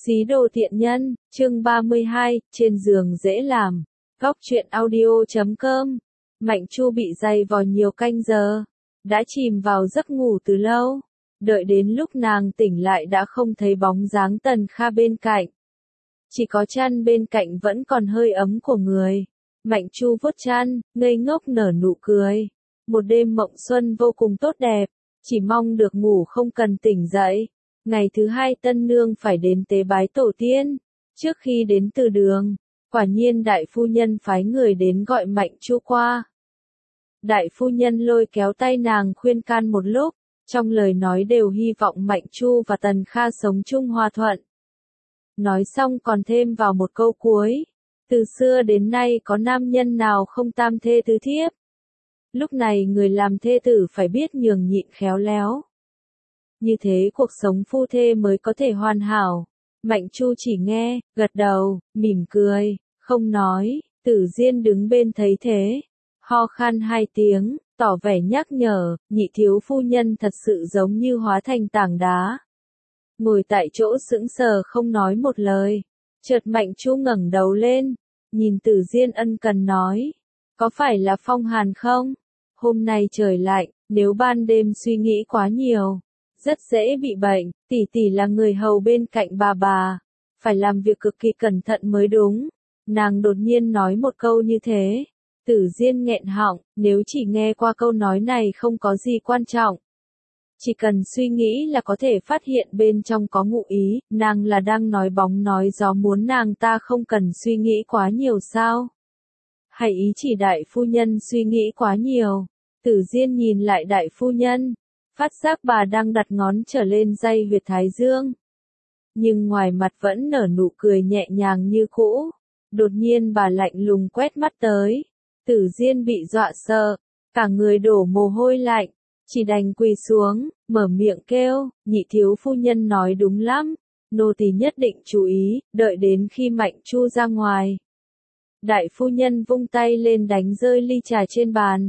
Xí đồ tiện nhân, chương 32, trên giường dễ làm. Góc truyện audio.com. Mạnh Chu bị dày vò nhiều canh giờ, đã chìm vào giấc ngủ từ lâu. Đợi đến lúc nàng tỉnh lại đã không thấy bóng dáng Tần Kha bên cạnh. Chỉ có chăn bên cạnh vẫn còn hơi ấm của người. Mạnh Chu vuốt chăn, ngây ngốc nở nụ cười. Một đêm mộng xuân vô cùng tốt đẹp, chỉ mong được ngủ không cần tỉnh dậy. Ngày thứ hai tân nương phải đến tế bái tổ tiên. Trước khi đến từ đường, quả nhiên đại phu nhân phái người đến gọi Mạnh Chu qua. Đại phu nhân lôi kéo tay nàng khuyên can một lúc, trong lời nói đều hy vọng Mạnh Chu và Tần Kha sống chung hòa thuận. Nói xong còn thêm vào một câu cuối, từ xưa đến nay có nam nhân nào không tam thê tứ thiếp. Lúc này người làm thê tử phải biết nhường nhịn khéo léo. Như thế cuộc sống phu thê mới có thể hoàn hảo. Mạnh Chu chỉ nghe, gật đầu, mỉm cười, không nói. Tử Diên đứng bên thấy thế, ho khan 2 tiếng, tỏ vẻ nhắc nhở. Nhị thiếu phu nhân thật sự giống như hóa thành tảng đá, ngồi tại chỗ sững sờ không nói một lời. Chợt Mạnh Chu ngẩng đầu lên, nhìn Tử Diên ân cần nói, có phải là phong hàn không? Hôm nay trời lạnh, nếu ban đêm suy nghĩ quá nhiều, rất dễ bị bệnh. Tỷ tỷ là người hầu bên cạnh bà, phải làm việc cực kỳ cẩn thận mới đúng. Nàng đột nhiên nói một câu như thế, Tử Diên nghẹn họng. Nếu chỉ nghe qua câu nói này không có gì quan trọng, chỉ cần suy nghĩ là có thể phát hiện bên trong có ngụ ý. Nàng là đang nói bóng nói gió muốn nàng ta không cần suy nghĩ quá nhiều sao? Hay ý chỉ đại phu nhân suy nghĩ quá nhiều? Tử Diên nhìn lại đại phu nhân, phát giác bà đang đặt ngón trở lên dây huyệt thái dương. Nhưng ngoài mặt vẫn nở nụ cười nhẹ nhàng như cũ. Đột nhiên bà lạnh lùng quét mắt tới. Tử Diên bị dọa sợ, cả người đổ mồ hôi lạnh, chỉ đành quỳ xuống, mở miệng kêu, nhị thiếu phu nhân nói đúng lắm, nô tỳ nhất định chú ý, đợi đến khi Mạnh Chu ra ngoài. Đại phu nhân vung tay lên đánh rơi ly trà trên bàn.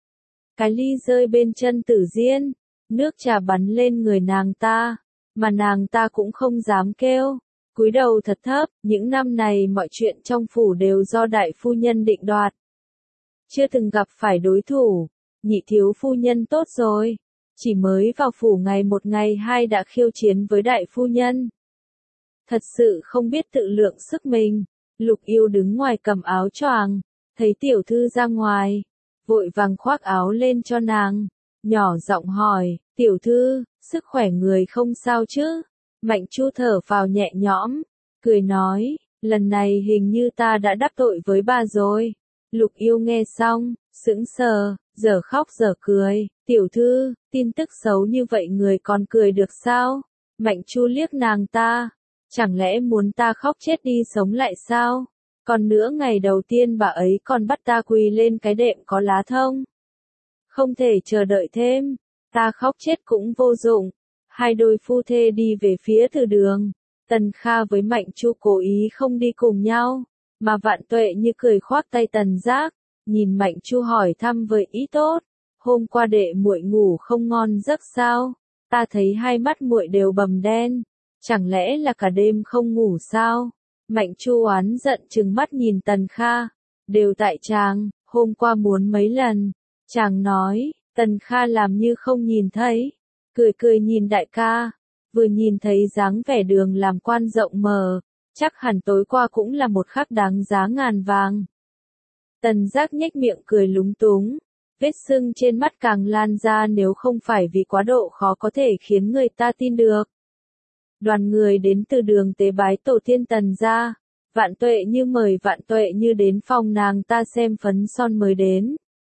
Cái ly rơi bên chân Tử Diên, nước trà bắn lên người nàng ta, mà nàng ta cũng không dám kêu, cúi đầu thật thấp. Những năm này mọi chuyện trong phủ đều do đại phu nhân định đoạt, chưa từng gặp phải đối thủ. Nhị thiếu phu nhân tốt rồi, chỉ mới vào phủ ngày 1 ngày 2 đã khiêu chiến với đại phu nhân. Thật sự không biết tự lượng sức mình. Lục Yêu đứng ngoài cầm áo choàng, thấy tiểu thư ra ngoài, vội vàng khoác áo lên cho nàng, nhỏ giọng hỏi, tiểu thư, sức khỏe người không sao chứ? Mạnh Chu thở phào nhẹ nhõm, cười nói, lần này hình như ta đã đắc tội với bà rồi. Lục Yêu nghe xong, sững sờ, giờ khóc giờ cười, tiểu thư, tin tức xấu như vậy người còn cười được sao? Mạnh Chu liếc nàng ta, chẳng lẽ muốn ta khóc chết đi sống lại sao? Còn nữa ngày đầu tiên bà ấy còn bắt ta quỳ lên cái đệm có lá thông. Không thể chờ đợi thêm, ta khóc chết cũng vô dụng. Hai đôi phu thê đi về phía từ đường. Tần Kha với Mạnh Chu cố ý không đi cùng nhau, mà Vạn Tuệ như cười khoác tay Tần Giác, nhìn Mạnh Chu hỏi thăm với ý tốt, hôm qua đệ muội ngủ không ngon giấc sao? Ta thấy hai mắt muội đều bầm đen, chẳng lẽ là cả đêm không ngủ sao? Mạnh Chu oán giận trừng mắt nhìn Tần Kha, đều tại chàng, hôm qua muốn mấy lần. Chàng nói. Tần Kha làm như không nhìn thấy, cười cười nhìn đại ca, vừa nhìn thấy dáng vẻ đường làm quan rộng mở, chắc hẳn tối qua cũng là một khắc đáng giá ngàn vàng. Tần Giác nhếch miệng cười lúng túng, vết sưng trên mắt càng lan ra, nếu không phải vì quá độ khó có thể khiến người ta tin được. Đoàn người đến từ đường tế bái tổ tiên Tần gia, Vạn Tuệ như mời Vạn Tuệ như đến phòng nàng ta xem phấn son mới đến.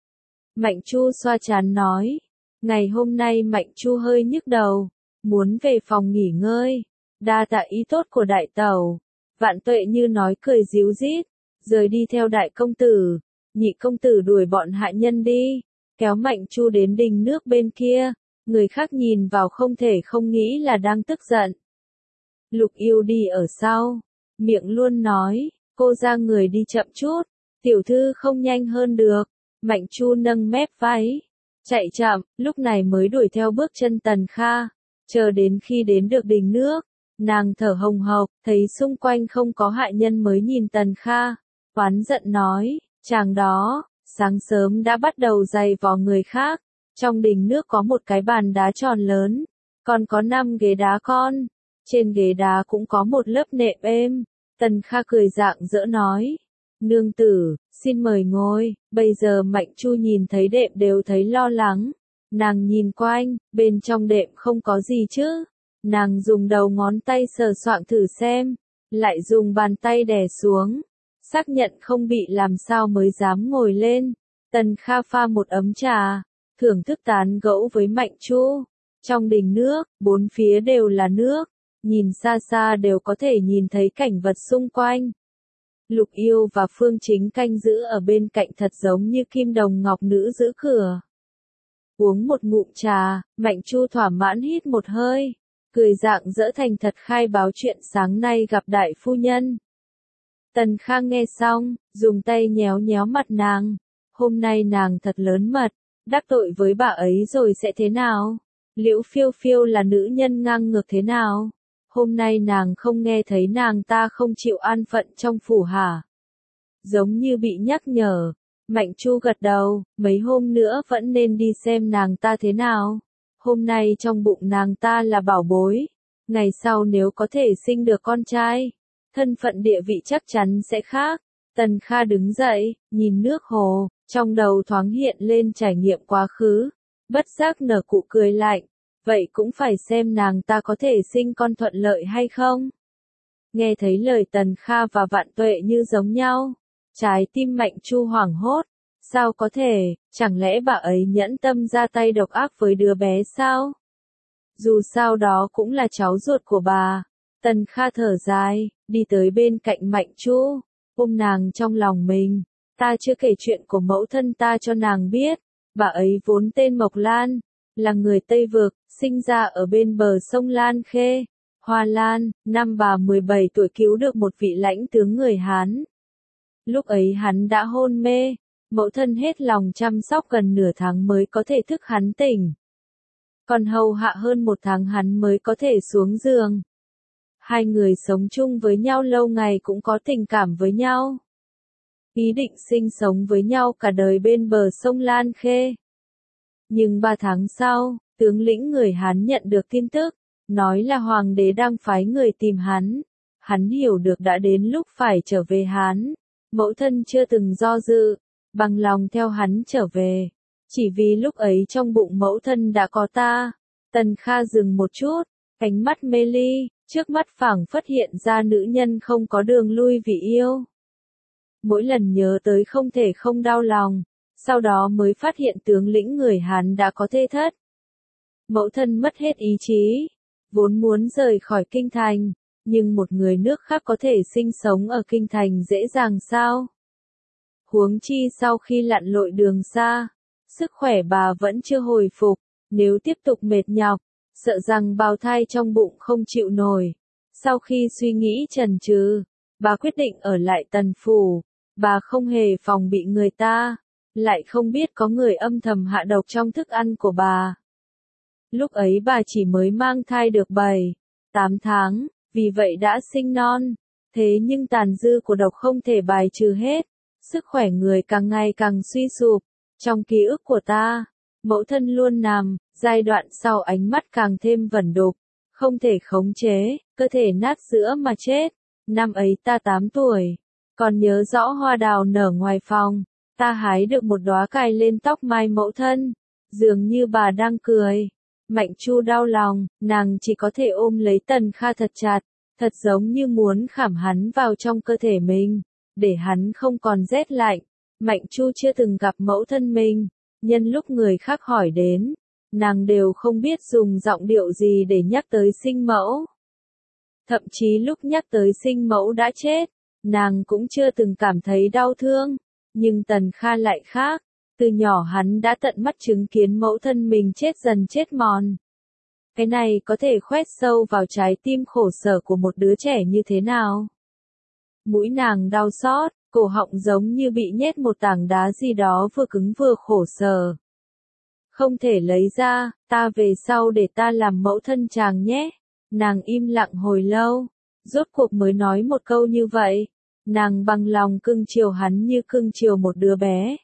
Mạnh Chu xoa trán nói, ngày hôm nay Mạnh Chu hơi nhức đầu, muốn về phòng nghỉ ngơi, đa tạ ý tốt của đại tẩu. Vạn Tuệ như nói cười ríu rít, rời đi theo đại công tử. Nhị công tử đuổi bọn hạ nhân đi, kéo Mạnh Chu đến đình nước bên kia, người khác nhìn vào không thể không nghĩ là đang tức giận. Lục Yêu đi ở sau, miệng luôn nói, cô ra người đi chậm chút, tiểu thư không nhanh hơn được. Mạnh Chu nâng mép váy, chạy chậm, lúc này mới đuổi theo bước chân Tần Kha, chờ đến khi đến được đình nước, Nàng thở hồng hộc, thấy xung quanh không có hạ nhân mới nhìn Tần Kha, oán giận nói, chàng đó, sáng sớm đã bắt đầu giày vò người khác, trong đình nước có một cái bàn đá tròn lớn, còn có 5 ghế đá con, trên ghế đá cũng có một lớp nệm êm. Tần Kha cười rạng rỡ nói, nương tử, xin mời ngồi. Bây giờ Mạnh Chu nhìn thấy đệm đều thấy lo lắng, nàng nhìn quanh, bên trong đệm không có gì chứ. Nàng dùng đầu ngón tay sờ soạng thử xem, lại dùng bàn tay đè xuống, xác nhận không bị làm sao mới dám ngồi lên. Tần Kha pha một ấm trà, thưởng thức tán gẫu với Mạnh Chu. Trong đình nước, bốn phía đều là nước, nhìn xa xa đều có thể nhìn thấy cảnh vật xung quanh. Lục Yêu và Phương Chính canh giữ ở bên cạnh thật giống như kim đồng ngọc nữ giữ cửa. Uống một ngụm trà, Mạnh Chu thỏa mãn hít một hơi, cười rạng rỡ thành thật khai báo chuyện sáng nay gặp đại phu nhân. Tần Kha nghe xong, dùng tay nhéo nhéo mặt nàng. Hôm nay nàng thật lớn mật, đắc tội với bà ấy rồi sẽ thế nào? Liễu Phiêu Phiêu là nữ nhân ngang ngược thế nào? Hôm nay nàng không nghe thấy nàng ta không chịu an phận trong phủ hả? Giống như bị nhắc nhở. Mạnh Chu gật đầu, mấy hôm nữa vẫn nên đi xem nàng ta thế nào. Hôm nay trong bụng nàng ta là bảo bối. Ngày sau nếu có thể sinh được con trai, thân phận địa vị chắc chắn sẽ khác. Tần Kha đứng dậy, nhìn nước hồ, trong đầu thoáng hiện lên trải nghiệm quá khứ. Bất giác nở cụ cười lạnh. Vậy cũng phải xem nàng ta có thể sinh con thuận lợi hay không. Nghe thấy lời Tần Kha và Vạn Tuệ như giống nhau, trái tim Mạnh Chu hoảng hốt. Sao có thể, chẳng lẽ bà ấy nhẫn tâm ra tay độc ác với đứa bé sao? Dù sao đó cũng là cháu ruột của bà. Tần Kha thở dài, đi tới bên cạnh Mạnh Chu, ôm nàng trong lòng mình. Ta chưa kể chuyện của mẫu thân ta cho nàng biết. Bà ấy vốn tên Mộc Lan, là người Tây Vực, sinh ra ở bên bờ sông Lan Khê, Hoa Lan. Năm bà 17 tuổi cứu được một vị lãnh tướng người Hán. Lúc ấy hắn đã hôn mê, mẫu thân hết lòng chăm sóc gần nửa tháng mới có thể thức hắn tỉnh. Còn hầu hạ hơn 1 tháng hắn mới có thể xuống giường. Hai người sống chung với nhau lâu ngày cũng có tình cảm với nhau. Ý định sinh sống với nhau cả đời bên bờ sông Lan Khê. Nhưng 3 tháng sau, tướng lĩnh người Hán nhận được tin tức, nói là hoàng đế đang phái người tìm hắn. Hắn hiểu được đã đến lúc phải trở về Hán. Mẫu thân chưa từng do dự, bằng lòng theo hắn trở về. Chỉ vì lúc ấy trong bụng mẫu thân đã có ta. Tần Kha dừng một chút, ánh mắt mê ly, trước mắt phảng phất hiện ra nữ nhân không có đường lui vì yêu. Mỗi lần nhớ tới không thể không đau lòng, sau đó mới phát hiện tướng lĩnh người Hán đã có thê thất. Mẫu thân mất hết ý chí, vốn muốn rời khỏi kinh thành, nhưng một người nước khác có thể sinh sống ở kinh thành dễ dàng sao? Huống chi sau khi lặn lội đường xa, sức khỏe bà vẫn chưa hồi phục, nếu tiếp tục mệt nhọc, sợ rằng bào thai trong bụng không chịu nổi. Sau khi suy nghĩ chần chừ, bà quyết định ở lại Tần phủ. Bà không hề phòng bị người ta, lại không biết có người âm thầm hạ độc trong thức ăn của bà. Lúc ấy bà chỉ mới mang thai được 7-8 tháng, vì vậy đã sinh non. Thế nhưng tàn dư của độc không thể bài trừ hết, sức khỏe người càng ngày càng suy sụp. Trong ký ức của ta, mẫu thân luôn nằm, giai đoạn sau ánh mắt càng thêm vẩn đục, không thể khống chế, cơ thể nát giữa mà chết. Năm ấy ta 8 tuổi, còn nhớ rõ hoa đào nở ngoài phòng, ta hái được một đóa cài lên tóc mai mẫu thân, dường như bà đang cười. Mạnh Chu đau lòng, nàng chỉ có thể ôm lấy Tần Kha thật chặt, thật giống như muốn khảm hắn vào trong cơ thể mình, để hắn không còn rét lạnh. Mạnh Chu chưa từng gặp mẫu thân mình, nhân lúc người khác hỏi đến, nàng đều không biết dùng giọng điệu gì để nhắc tới sinh mẫu. Thậm chí lúc nhắc tới sinh mẫu đã chết, nàng cũng chưa từng cảm thấy đau thương, nhưng Tần Kha lại khác. Từ nhỏ hắn đã tận mắt chứng kiến mẫu thân mình chết dần chết mòn. Cái này có thể khoét sâu vào trái tim khổ sở của một đứa trẻ như thế nào? Mũi nàng đau xót, cổ họng giống như bị nhét một tảng đá gì đó vừa cứng vừa khổ sở. Không thể lấy ra, ta về sau để ta làm mẫu thân chàng nhé. Nàng im lặng hồi lâu, rốt cuộc mới nói một câu như vậy. Nàng bằng lòng cưng chiều hắn như cưng chiều một đứa bé.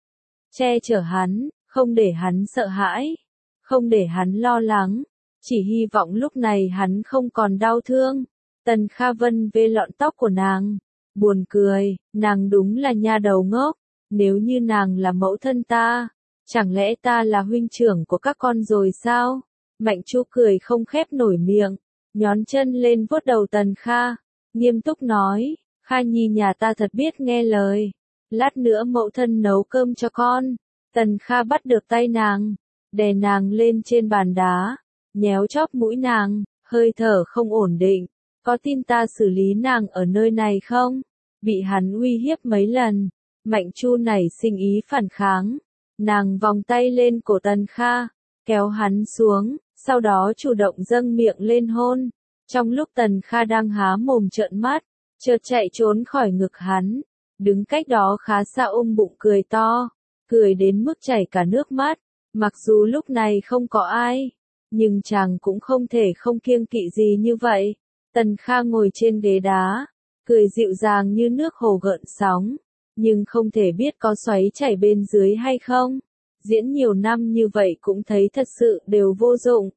Che chở hắn, không để hắn sợ hãi, không để hắn lo lắng, chỉ hy vọng lúc này hắn không còn đau thương. Tần Kha Vân vê lọn tóc của nàng, buồn cười, nàng đúng là nha đầu ngốc, nếu như nàng là mẫu thân ta, chẳng lẽ ta là huynh trưởng của các con rồi sao? Mạnh Chu cười không khép nổi miệng, nhón chân lên vuốt đầu Tần Kha, nghiêm túc nói, Kha Nhi nhà ta thật biết nghe lời, lát nữa mẫu thân nấu cơm cho con. Tần Kha bắt được tay nàng, đè nàng lên trên bàn đá, nhéo chóp mũi nàng, hơi thở không ổn định, có tin ta xử lý nàng ở nơi này không? Bị hắn uy hiếp mấy lần, Mạnh Chu nảy sinh ý phản kháng, nàng vòng tay lên cổ Tần Kha, kéo hắn xuống, sau đó chủ động dâng miệng lên hôn. Trong lúc Tần Kha đang há mồm trợn mắt, chợt chạy trốn khỏi ngực hắn, đứng cách đó khá xa ôm bụng cười to, cười đến mức chảy cả nước mắt. Mặc dù lúc này không có ai, nhưng chàng cũng không thể không kiêng kỵ gì như vậy. Tần Kha ngồi trên ghế đá, cười dịu dàng như nước hồ gợn sóng, nhưng không thể biết có xoáy chảy bên dưới hay không. Diễn nhiều năm như vậy cũng thấy thật sự đều vô dụng.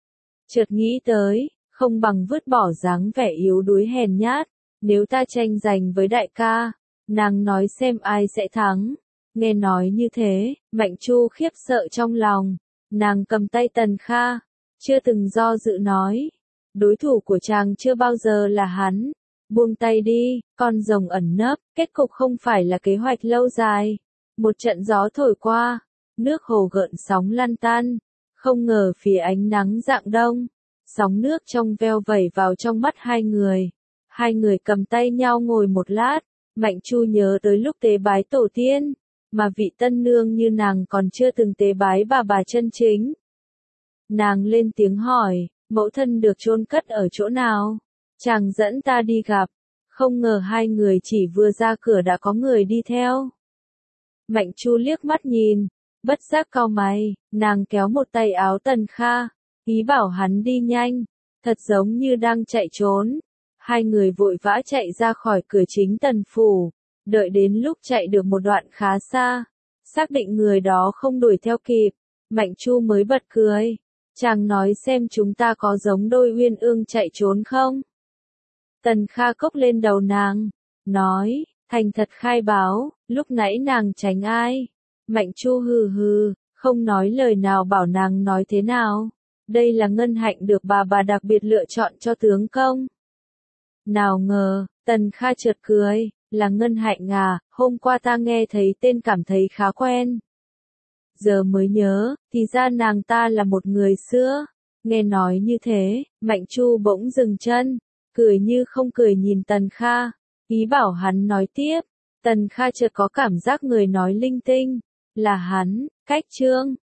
Chợt nghĩ tới, không bằng vứt bỏ dáng vẻ yếu đuối hèn nhát, nếu ta tranh giành với đại ca, nàng nói xem ai sẽ thắng. Nghe nói như thế, Mạnh Chu khiếp sợ trong lòng, nàng cầm tay Tần Kha, chưa từng do dự nói, đối thủ của chàng chưa bao giờ là hắn, buông tay đi, con rồng ẩn nấp, kết cục không phải là kế hoạch lâu dài. Một trận gió thổi qua, nước hồ gợn sóng lăn tăn, không ngờ phía ánh nắng rạng đông, sóng nước trong veo vẩy vào trong mắt hai người. Hai người cầm tay nhau ngồi một lát, Mạnh Chu nhớ tới lúc tế bái tổ tiên, mà vị tân nương như nàng còn chưa từng tế bái bà chân chính. Nàng lên tiếng hỏi, mẫu thân được chôn cất ở chỗ nào? Chàng dẫn ta đi gặp, không ngờ hai người chỉ vừa ra cửa đã có người đi theo. Mạnh Chu liếc mắt nhìn, bất giác cau mày, nàng kéo một tay áo Tần Kha, ý bảo hắn đi nhanh, thật giống như đang chạy trốn. Hai người vội vã chạy ra khỏi cửa chính Tần phủ, đợi đến lúc chạy được một đoạn khá xa, xác định người đó không đuổi theo kịp, Mạnh Chu mới bật cười. Chàng nói xem chúng ta có giống đôi uyên ương chạy trốn không? Tần Kha cốc lên đầu nàng, nói, thành thật khai báo, lúc nãy nàng tránh ai? Mạnh Chu hừ hừ, không nói lời nào bảo nàng nói thế nào. Đây là ngân hạnh được bà đặc biệt lựa chọn cho tướng công. Nào ngờ, Tần Kha chợt cười, là ngân hạnh à, hôm qua ta nghe thấy tên cảm thấy khá quen. Giờ mới nhớ, thì ra nàng ta là một người xưa. Nghe nói như thế, Mạnh Chu bỗng dừng chân, cười như không cười nhìn Tần Kha, ý bảo hắn nói tiếp. Tần Kha chợt có cảm giác người nói linh tinh, là hắn, Cách Trương.